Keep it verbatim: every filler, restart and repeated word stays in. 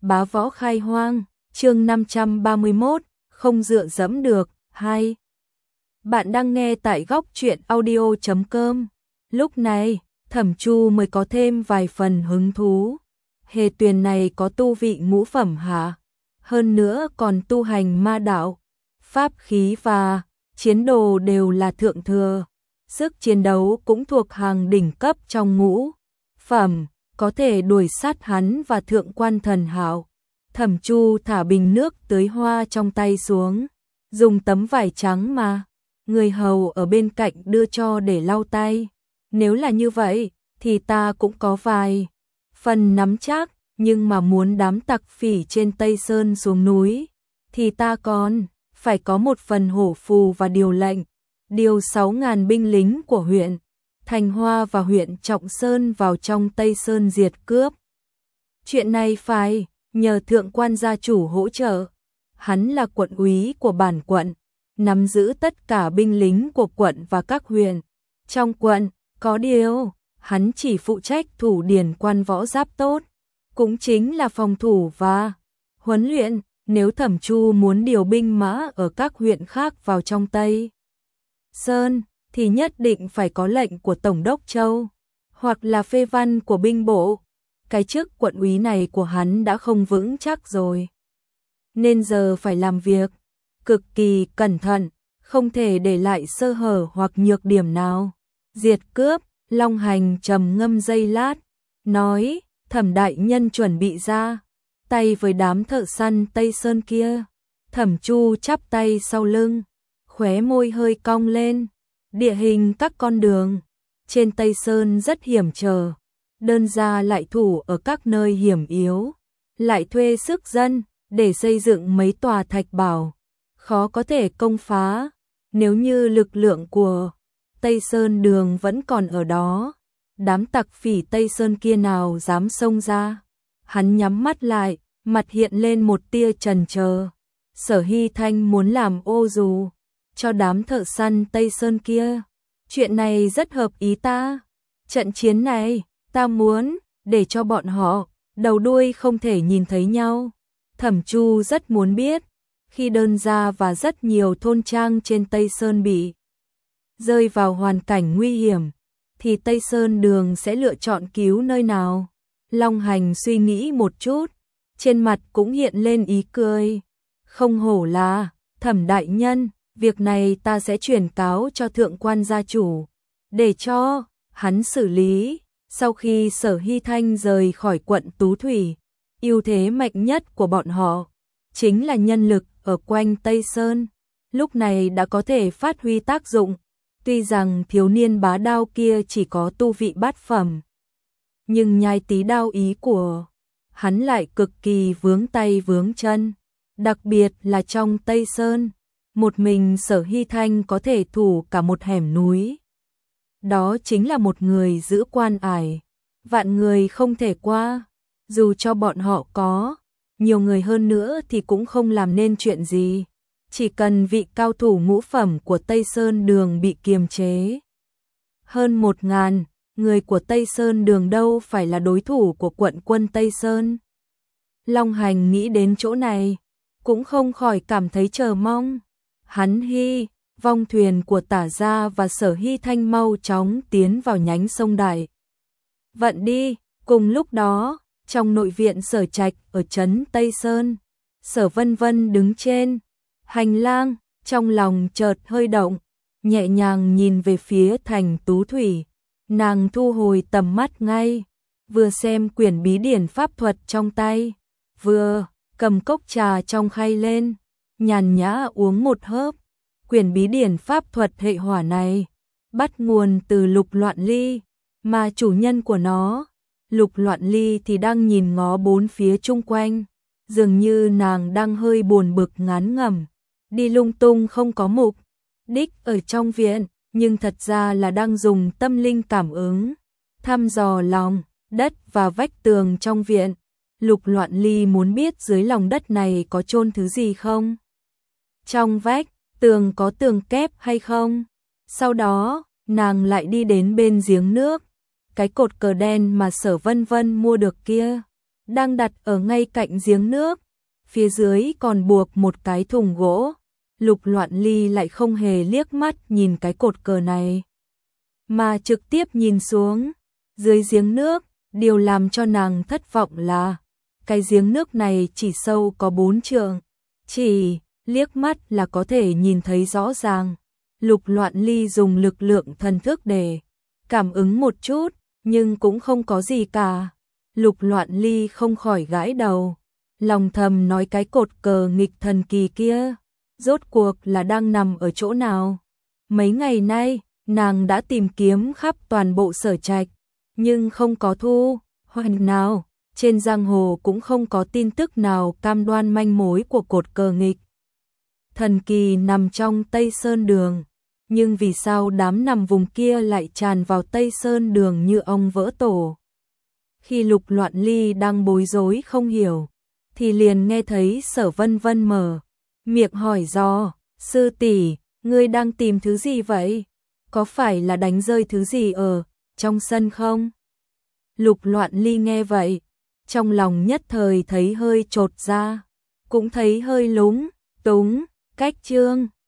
Bá võ khai hoang, chương năm trăm ba mươi mốt, không dựa dẫm được, hai. Bạn đang nghe tại góc truyện audio chấm com. Lúc này, Thẩm Chu mới có thêm vài phần hứng thú. Hề Tuyền này có tu vị ngũ phẩm hả? Hơn nữa còn tu hành ma đạo, pháp khí và chiến đồ đều là thượng thừa. Sức chiến đấu cũng thuộc hàng đỉnh cấp trong ngũ phẩm, có thể đuổi sát hắn và thượng quan thần hạo. Thẩm Chu thả bình nước tưới hoa trong tay xuống, dùng tấm vải trắng mà người hầu ở bên cạnh đưa cho để lau tay. Nếu là như vậy, thì ta cũng có vài phần nắm chắc, nhưng mà muốn đám tặc phỉ trên Tây Sơn xuống núi, thì ta còn phải có một phần hổ phù và điều lệnh, điều sáu ngàn binh lính của huyện Thành Hoa và huyện Trọng Sơn vào trong Tây Sơn diệt cướp. Chuyện này phải nhờ thượng quan gia chủ hỗ trợ. Hắn là quận úy của bản quận, nắm giữ tất cả binh lính của quận và các huyện trong quận. Có điều, hắn chỉ phụ trách thủ điển quan võ giáp tốt, cũng chính là phòng thủ và huấn luyện. Nếu Thẩm Chu muốn điều binh mã ở các huyện khác vào trong Tây Sơn, thì nhất định phải có lệnh của Tổng đốc Châu, hoặc là phê văn của binh bộ. Cái chức quận úy này của hắn đã không vững chắc rồi, nên giờ phải làm việc cực kỳ cẩn thận, không thể để lại sơ hở hoặc nhược điểm nào. Diệt cướp, Long Hành trầm ngâm giây lát, nói: Thẩm đại nhân chuẩn bị ra tay với đám thợ săn Tây Sơn kia. Thẩm Chu chắp tay sau lưng, khóe môi hơi cong lên. Địa hình các con đường trên Tây Sơn rất hiểm trở, đơn gia lại thủ ở các nơi hiểm yếu, lại thuê sức dân để xây dựng mấy tòa thạch bảo, khó có thể công phá. Nếu như lực lượng của Tây Sơn đường vẫn còn ở đó, đám tặc phỉ Tây Sơn kia nào dám xông ra. Hắn nhắm mắt lại, mặt hiện lên một tia chần chờ. Sở Hy Thanh muốn làm ô dù cho đám thợ săn Tây Sơn kia. Chuyện này rất hợp ý ta. Trận chiến này, ta muốn để cho bọn họ đầu đuôi không thể nhìn thấy nhau. Thẩm Chu rất muốn biết, khi đơn gia và rất nhiều thôn trang trên Tây Sơn bị rơi vào hoàn cảnh nguy hiểm, thì Tây Sơn đường sẽ lựa chọn cứu nơi nào. Long Hành suy nghĩ một chút, trên mặt cũng hiện lên ý cười. Không hổ là Thẩm đại nhân, việc này ta sẽ chuyển cáo cho thượng quan gia chủ, để cho hắn xử lý. Sau khi Sở Hy Thanh rời khỏi quận Tú Thủy, ưu thế mạnh nhất của bọn họ chính là nhân lực ở quanh Tây Sơn, lúc này đã có thể phát huy tác dụng. Tuy rằng thiếu niên bá đao kia chỉ có tu vị bát phẩm, nhưng nhai tí đao ý của hắn lại cực kỳ vướng tay vướng chân. Đặc biệt là trong Tây Sơn, một mình Sở Hy Thanh có thể thủ cả một hẻm núi. Đó chính là một người giữ quan ải, vạn người không thể qua. Dù cho bọn họ có nhiều người hơn nữa thì cũng không làm nên chuyện gì. Chỉ cần vị cao thủ ngũ phẩm của Tây Sơn đường bị kiềm chế, hơn một ngàn người của Tây Sơn đường đâu phải là đối thủ của quận quân Tây Sơn. Long Hành nghĩ đến chỗ này, cũng không khỏi cảm thấy chờ mong. Hắn hy vong thuyền của Tả Gia và Sở Hy Thanh mau chóng tiến vào nhánh sông Đại Vận đi. Cùng lúc đó, trong nội viện Sở Trạch ở trấn Tây Sơn, Sở Vân Vân đứng trên hành lang, trong lòng chợt hơi động, nhẹ nhàng nhìn về phía thành Tú Thủy. Nàng thu hồi tầm mắt ngay, vừa xem quyển bí điển pháp thuật trong tay, vừa cầm cốc trà trong khay lên, nhàn nhã uống một hớp. Quyển bí điển pháp thuật hệ hỏa này bắt nguồn từ Lục Loạn Ly, mà chủ nhân của nó, Lục Loạn Ly thì đang nhìn ngó bốn phía chung quanh, dường như nàng đang hơi buồn bực ngán ngẩm, đi lung tung không có mục đích ở trong viện, nhưng thật ra là đang dùng tâm linh cảm ứng, thăm dò lòng đất và vách tường trong viện. Lục Loạn Ly muốn biết dưới lòng đất này có chôn thứ gì không, trong vách tường có tường kép hay không. Sau đó, nàng lại đi đến bên giếng nước, cái cột cờ đen mà Sở Vân Vân mua được kia, đang đặt ở ngay cạnh giếng nước, phía dưới còn buộc một cái thùng gỗ. Lục Loạn Ly lại không hề liếc mắt nhìn cái cột cờ này, mà trực tiếp nhìn xuống, dưới giếng nước, điều làm cho nàng thất vọng là, cái giếng nước này chỉ sâu có bốn trượng, chỉ liếc mắt là có thể nhìn thấy rõ ràng. Lục Loạn Ly dùng lực lượng thần thức để cảm ứng một chút, nhưng cũng không có gì cả. Lục Loạn Ly không khỏi gãi đầu, lòng thầm nói cái cột cờ nghịch thần kỳ kia, rốt cuộc là đang nằm ở chỗ nào? Mấy ngày nay, nàng đã tìm kiếm khắp toàn bộ Sở Trạch, nhưng không có thu hoạch nào, trên giang hồ cũng không có tin tức nào cam đoan manh mối của cột cờ nghịch thần kỳ nằm trong Tây Sơn Đường. Nhưng vì sao đám nằm vùng kia lại tràn vào Tây Sơn Đường như ong vỡ tổ? Khi Lục Loạn Ly đang bối rối không hiểu, thì liền nghe thấy Sở Vân Vân mở miệng hỏi do, sư tỷ, ngươi đang tìm thứ gì vậy? Có phải là đánh rơi thứ gì ở trong sân không? Lục Loạn Ly nghe vậy, trong lòng nhất thời thấy hơi chột ra, cũng thấy hơi lúng túng, cách chương